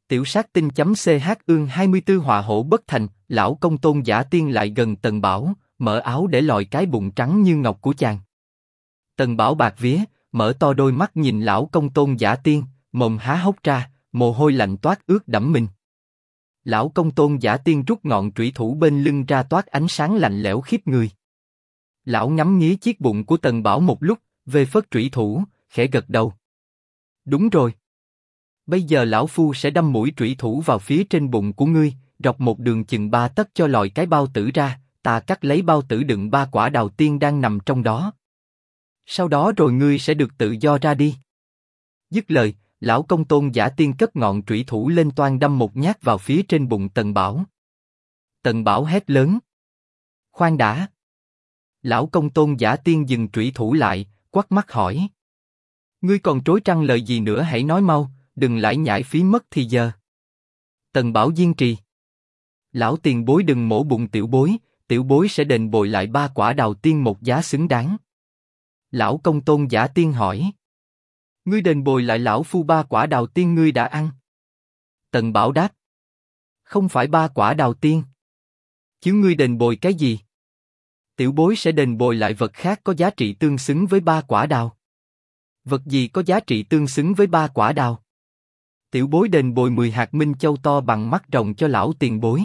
Tiểu sát tinh.ch ương 24 họa hổ bất thành, lão công tôn giả tiên lại gần Tần Bảo, mở áo để lòi cái bụng trắng như ngọc của chàng. Tần Bảo bạc vía, mở to đôi mắt nhìn lão công tôn giả tiên, mồm há hốc ra, mồ hôi lạnh toát ướt đẫm mình. Lão công tôn giả tiên rút ngọn trủy thủ bên lưng ra toát ánh sáng lạnh lẽo khiếp người. Lão ngắm nghía chiếc bụng của Tần Bảo một lúc, về phất trủy thủ, khẽ gật đầu. Đúng rồi. Bây giờ lão phu sẽ đâm mũi trủy thủ vào phía trên bụng của ngươi, dọc một đường chừng 3 tấc cho lòi cái bao tử ra, ta cắt lấy bao tử đựng 3 quả đào tiên đang nằm trong đó. Sau đó rồi ngươi sẽ được tự do ra đi. Dứt lời, lão công tôn giả tiên cất ngọn trủy thủ lên toan đâm một nhát vào phía trên bụng Tần Bảo. Tần Bảo hét lớn. Khoan đã. Lão công tôn giả tiên dừng trủy thủ lại, quắt mắt hỏi. Ngươi còn trối trăng lời gì nữa, hãy nói mau, đừng lải nhải phí mất thì giờ. Tần Bảo kiên trì. Lão tiền bối đừng mổ bụng tiểu bối sẽ đền bồi lại 3 quả đào tiên một giá xứng đáng. Lão công tôn giả tiên hỏi. Ngươi đền bồi lại lão phu 3 quả đào tiên ngươi đã ăn. Tần Bảo đáp. Không phải 3 quả đào tiên. Chứ ngươi đền bồi cái gì? Tiểu bối sẽ đền bồi lại vật khác có giá trị tương xứng với 3 quả đào. Vật gì có giá trị tương xứng với 3 quả đào? Tiểu bối đền bồi 10 hạt minh châu to bằng mắt rồng cho lão tiền bối.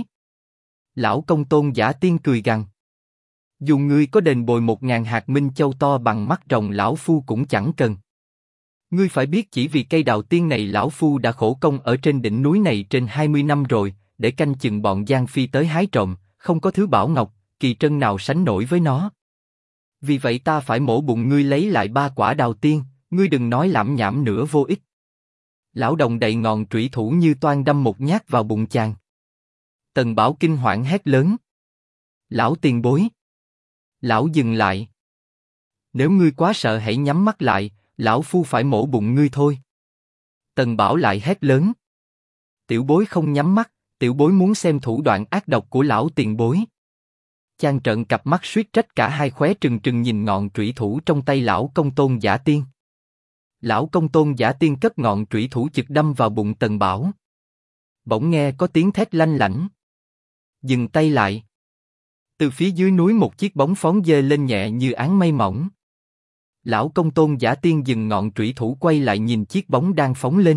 Lão công tôn giả tiên cười gằn. Dù ngươi có đền bồi 1000 hạt minh châu to bằng mắt rồng lão phu cũng chẳng cần. Ngươi phải biết chỉ vì cây đào tiên này lão phu đã khổ công ở trên đỉnh núi này trên 20 năm rồi, để canh chừng bọn Giang Phi tới hái trộm, không có thứ bảo ngọc, kỳ trân nào sánh nổi với nó. Vì vậy ta phải mổ bụng ngươi lấy lại 3 quả đào tiên, ngươi đừng nói lảm nhảm nữa vô ích. Lão đồng đầy ngọn trủy thủ như toan đâm một nhát vào bụng chàng. Tần Bảo kinh hoảng hét lớn. Lão tiền bối. Lão dừng lại. Nếu ngươi quá sợ hãy nhắm mắt lại, lão phu phải mổ bụng ngươi thôi. Tần Bảo lại hét lớn. Tiểu bối không nhắm mắt, tiểu bối muốn xem thủ đoạn ác độc của lão tiền bối. Chàng trợn cặp mắt suýt trách cả hai, khóe trừng trừng nhìn ngọn trủy thủ trong tay lão công tôn giả tiên. Lão công tôn giả tiên cất ngọn trủy thủ chực đâm vào bụng Tần Bảo. Bỗng nghe có tiếng thét lanh lảnh. Dừng tay lại. Từ phía dưới núi một chiếc bóng phóng dơ lên nhẹ như áng mây mỏng. Lão công tôn giả tiên dừng ngọn trủy thủ quay lại nhìn chiếc bóng đang phóng lên.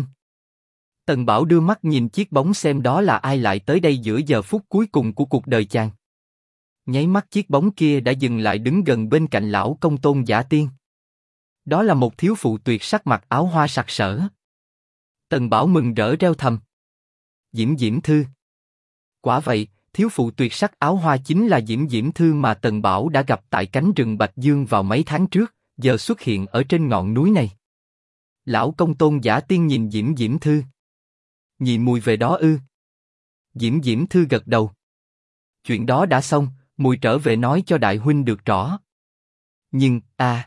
Tần Bảo đưa mắt nhìn chiếc bóng xem đó là ai lại tới đây giữa giờ phút cuối cùng của cuộc đời chàng. Nháy mắt chiếc bóng kia đã dừng lại đứng gần bên cạnh lão công tôn giả tiên. Đó là một thiếu phụ tuyệt sắc mặc áo hoa sặc sỡ. Tần Bảo mừng rỡ reo thầm. Diễm Diễm Thư. Quả vậy, thiếu phụ tuyệt sắc áo hoa chính là Diễm Diễm Thư mà Tần Bảo đã gặp tại cánh rừng Bạch Dương vào mấy tháng trước, giờ xuất hiện ở trên ngọn núi này. Lão công tôn giả tiên nhìn Diễm Diễm Thư. Nhị mùi về đó ư? Diễm Diễm Thư gật đầu. Chuyện đó đã xong, mùi trở về nói cho đại huynh được rõ. Nhưng,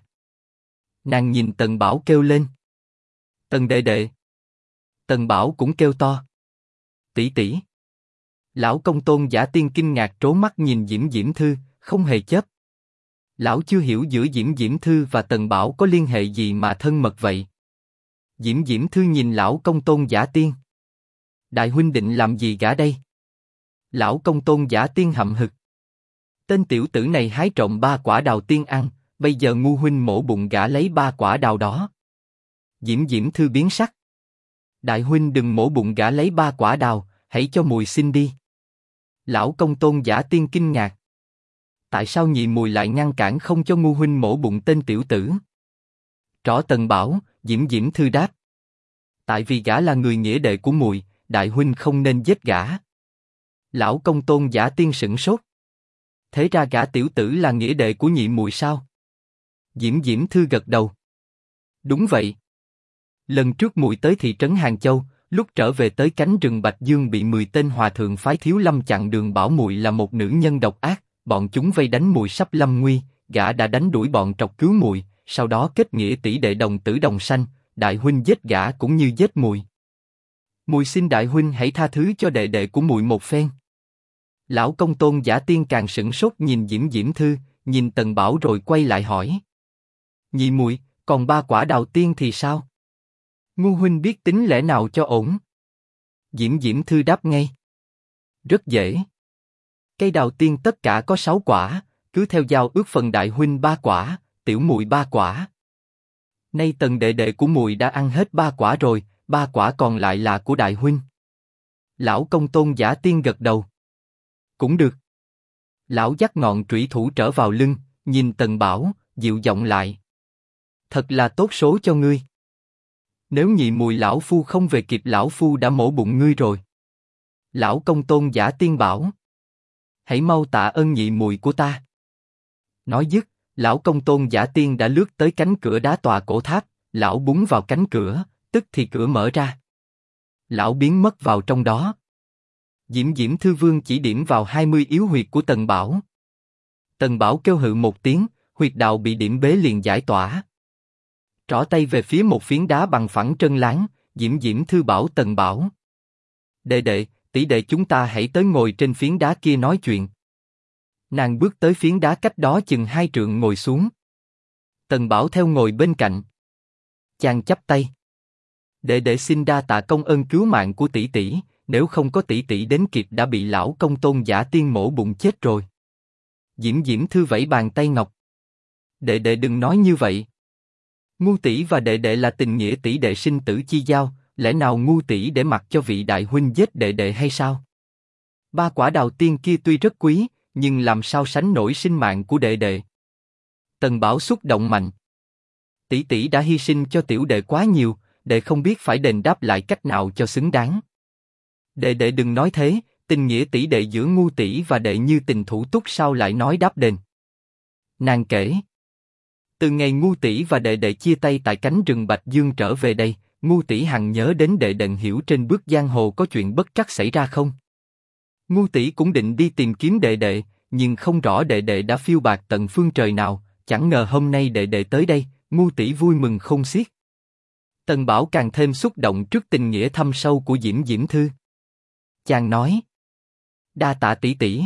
nàng nhìn Tần Bảo kêu lên. Tần đệ đệ. Tần Bảo cũng kêu to. Tỷ tỷ. Lão công tôn giả tiên kinh ngạc trố mắt nhìn Diễm Diễm Thư, không hề chớp. Lão chưa hiểu giữa Diễm Diễm Thư và Tần Bảo có liên hệ gì mà thân mật vậy. Diễm Diễm Thư nhìn lão công tôn giả tiên. Đại huynh định làm gì gã đây? Lão công tôn giả tiên hậm hực. Tên tiểu tử này hái trộm 3 quả đào tiên ăn, bây giờ ngu huynh mổ bụng gã lấy 3 quả đào đó. Diễm Diễm Thư biến sắc. Đại huynh đừng mổ bụng gã lấy 3 quả đào, hãy cho mùi xin đi. Lão công tôn giả tiên kinh ngạc. Tại sao nhị mùi lại ngăn cản không cho ngu huynh mổ bụng tên tiểu tử? Trỏ Tần Bảo, Diễm Diễm Thư đáp. Tại vì gã là người nghĩa đệ của mùi, đại huynh không nên giết gã. Lão công tôn giả tiên sửng sốt. Thế ra gã tiểu tử là nghĩa đệ của nhị mùi sao? Diễm Diễm Thư gật đầu. Đúng vậy. Lần trước mùi tới thị trấn Hàng Châu, lúc trở về tới cánh rừng Bạch Dương bị 10 tên hòa thượng phái Thiếu Lâm chặn đường bảo mùi là một nữ nhân độc ác, bọn chúng vây đánh mùi sắp lâm nguy, gã đã đánh đuổi bọn trọc cứu mùi, sau đó kết nghĩa tỷ đệ đồng tử đồng sanh, đại huynh giết gã cũng như giết mùi. Mùi xin đại huynh hãy tha thứ cho đệ đệ của mùi một phen. Lão công tôn giả tiên càng sửng sốt nhìn Diễm Diễm Thư, nhìn Tần Bảo rồi quay lại hỏi. Nhị mùi, còn 3 quả đào tiên thì sao? Ngu huynh biết tính lẽ nào cho ổn? Diễm Diễm Thư đáp ngay. Rất dễ. Cây đào tiên tất cả có 6 quả, cứ theo giao ước phần đại huynh 3 quả, tiểu muội 3 quả. Nay Tần đệ đệ của muội đã ăn hết 3 quả rồi, 3 quả còn lại là của đại huynh. Lão Công Tôn Giả Tiên gật đầu. Cũng được. Lão dắt ngọn trủy thủ trở vào lưng, nhìn Tần Bảo, dịu giọng lại. Thật là tốt số cho ngươi. Nếu nhị muội lão phu không về kịp, lão phu đã mổ bụng ngươi rồi. Lão Công Tôn Giả Tiên bảo. Hãy mau tạ ơn nhị muội của ta. Nói dứt, lão Công Tôn Giả Tiên đã lướt tới cánh cửa đá tòa cổ tháp, lão búng vào cánh cửa, tức thì cửa mở ra. Lão biến mất vào trong đó. Diễm Diễm Thư Vương chỉ điểm vào 20 yếu huyệt của Tần Bảo. Tần Bảo kêu hự một tiếng, huyệt đạo bị điểm bế liền giải tỏa. Trỏ tay về phía một phiến đá bằng phẳng trơn láng, Diễm Diễm Thư bảo Tần Bảo. Đệ đệ, tỷ đệ chúng ta hãy tới ngồi trên phiến đá kia nói chuyện. Nàng bước tới phiến đá cách đó chừng 2 trượng ngồi xuống. Tần Bảo theo ngồi bên cạnh. Chàng chắp tay. Đệ đệ xin đa tạ công ơn cứu mạng của tỷ tỷ, nếu không có tỷ tỷ đến kịp đã bị lão Công Tôn Giả Tiên mổ bụng chết rồi. Diễm Diễm Thư vẫy bàn tay ngọc. Đệ đệ đừng nói như vậy. Ngu tỷ và đệ đệ là tình nghĩa tỷ đệ sinh tử chi giao, lẽ nào ngu tỷ để mặc cho vị đại huynh giết đệ đệ hay sao? 3 quả đào tiên kia tuy rất quý, nhưng làm sao sánh nổi sinh mạng của đệ đệ? Tần Bảo xúc động mạnh. Tỷ tỷ đã hy sinh cho tiểu đệ quá nhiều, đệ không biết phải đền đáp lại cách nào cho xứng đáng. Đệ đệ đừng nói thế, tình nghĩa tỷ đệ giữa ngu tỷ và đệ như tình thủ túc, sao lại nói đáp đền? Nàng kể. Từ ngày ngu tỷ và đệ đệ chia tay tại cánh rừng Bạch Dương trở về đây, ngu tỷ hằng nhớ đến đệ đần hiểu trên bước giang hồ có chuyện bất trắc xảy ra không? Ngu tỷ cũng định đi tìm kiếm đệ đệ, nhưng không rõ đệ đệ đã phiêu bạt tận phương trời nào, chẳng ngờ hôm nay đệ đệ tới đây, ngu tỷ vui mừng không xiết. Tần Bảo càng thêm xúc động trước tình nghĩa thâm sâu của Diễm Diễm Thư. Chàng nói. Đa tạ tỷ tỷ.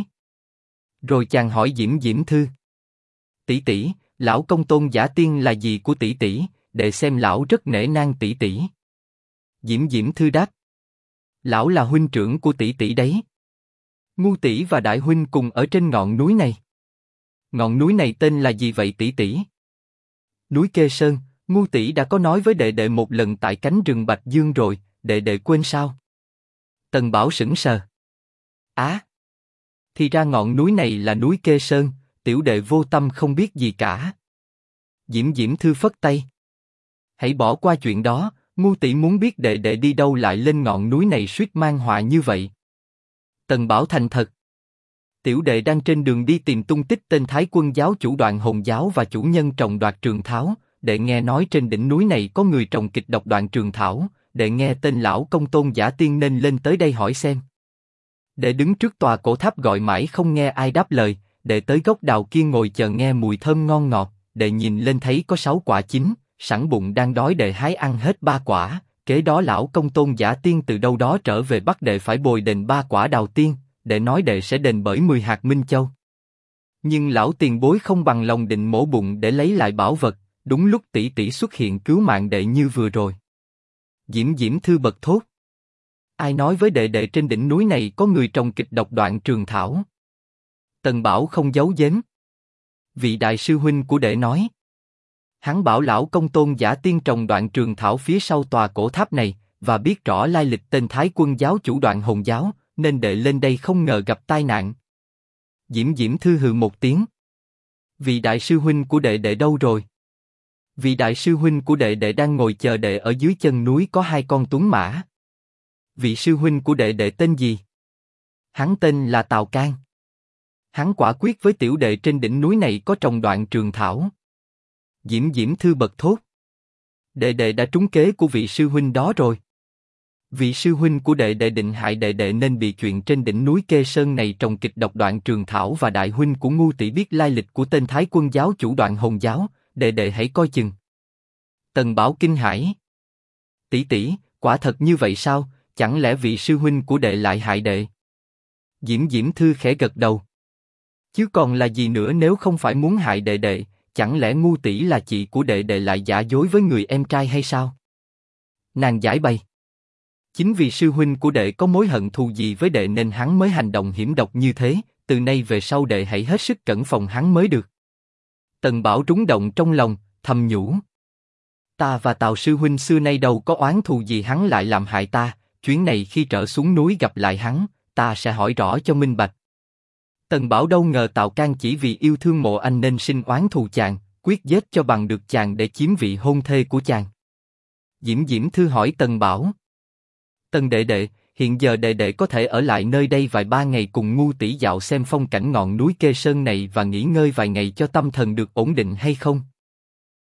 Rồi chàng hỏi Diễm Diễm Thư. Tỷ tỷ, lão Công Tôn Giả Tiên là gì của tỷ tỷ, để xem lão rất nể nang tỷ tỷ. Diễm Diễm Thư đáp. Lão là huynh trưởng của tỷ tỷ đấy. Ngu tỷ và đại huynh cùng ở trên ngọn núi này. Ngọn núi này tên là gì vậy tỷ tỷ? Núi Kê Sơn. Ngu tỷ đã có nói với đệ đệ một lần tại cánh rừng Bạch Dương rồi, đệ đệ quên sao? Tần Bảo sững sờ. Á, thì ra ngọn núi này là núi Kê Sơn, tiểu đệ vô tâm không biết gì cả. Diễm Diễm Thư phất tay. Hãy bỏ qua chuyện đó, ngu tỷ muốn biết đệ đệ đi đâu lại lên ngọn núi này suýt mang họa như vậy. Tần Bảo thành thật. Tiểu đệ đang trên đường đi tìm tung tích tên Thái Quân giáo chủ Đoạn Hồn giáo và chủ nhân trồng Đoạt Trường Thảo. Đệ nghe nói trên đỉnh núi này có người trồng kịch độc Đoạn Trường Thảo. Đệ nghe tên lão Công Tôn Giả Tiên nên lên tới đây hỏi xem. Đệ đứng trước tòa cổ tháp gọi mãi không nghe ai đáp lời. Đệ tới gốc đào kia ngồi chờ nghe mùi thơm ngon ngọt. Đệ nhìn lên thấy có 6 quả chín, sẵn bụng đang đói đệ hái ăn hết 3 quả. Kế đó lão Công Tôn Giả Tiên từ đâu đó trở về bắt đệ phải bồi đền 3 quả đào tiên. Đệ nói đệ sẽ đền bởi 10 hạt minh châu. Nhưng lão tiền bối không bằng lòng định mổ bụng để lấy lại bảo vật. Đúng lúc tỷ tỷ xuất hiện cứu mạng đệ như vừa rồi. Diễm Diễm Thư bật thốt. Ai nói với đệ đệ trên đỉnh núi này có người trồng kịch độc Đoạn Trường Thảo? Tần Bảo không giấu giếm. Vị đại sư huynh của đệ nói. Hắn bảo lão Công Tôn Giả Tiên trồng Đoạn Trường Thảo phía sau tòa cổ tháp này, và biết rõ lai lịch tên Thái Quân giáo chủ Đoạn Hồn giáo, nên đệ lên đây không ngờ gặp tai nạn. Diễm Diễm Thư hừ một tiếng. Vị đại sư huynh của đệ đệ đâu rồi? Vị đại sư huynh của đệ đệ đang ngồi chờ đệ ở dưới chân núi có 2 con tuấn mã. Vị sư huynh của đệ đệ tên gì? Hắn tên là Tào Can. Hắn quả quyết với tiểu đệ trên đỉnh núi này có trồng Đoạn Trường Thảo. Diễm Diễm Thư bật thốt. Đệ đệ đã trúng kế của vị sư huynh đó rồi. Vị sư huynh của đệ đệ định hại đệ đệ nên bị chuyện trên đỉnh núi Kê Sơn này trồng kịch độc Đoạn Trường Thảo, và đại huynh của ngu tỷ biết lai lịch của tên Thái Quân giáo chủ Đoạn Hồn giáo, đệ đệ hãy coi chừng. Tần Bảo kinh hãi. Tỷ tỷ, quả thật như vậy sao? Chẳng lẽ vị sư huynh của đệ lại hại đệ? Diễm Diễm Thư khẽ gật đầu. Chứ còn là gì nữa nếu không phải muốn hại đệ đệ? Chẳng lẽ ngu tỷ là chị của đệ đệ lại giả dối với người em trai hay sao? Nàng giải bày. Chính vì sư huynh của đệ có mối hận thù gì với đệ nên hắn mới hành động hiểm độc như thế, từ nay về sau đệ hãy hết sức cẩn phòng hắn mới được. Tần Bảo rúng động trong lòng, thầm nhủ. Ta và Tào sư huynh xưa nay đâu có oán thù gì hắn lại làm hại ta, chuyến này khi trở xuống núi gặp lại hắn, ta sẽ hỏi rõ cho minh bạch. Tần Bảo đâu ngờ Tào Can chỉ vì yêu thương Mộ Anh nên sinh oán thù chàng, quyết giết cho bằng được chàng để chiếm vị hôn thê của chàng. Diễm Diễm Thư hỏi Tần Bảo. Tần đệ đệ, hiện giờ đệ đệ có thể ở lại nơi đây vài ba ngày cùng Ngu tỷ dạo xem phong cảnh ngọn núi Kê Sơn này và nghỉ ngơi vài ngày cho tâm thần được ổn định hay không?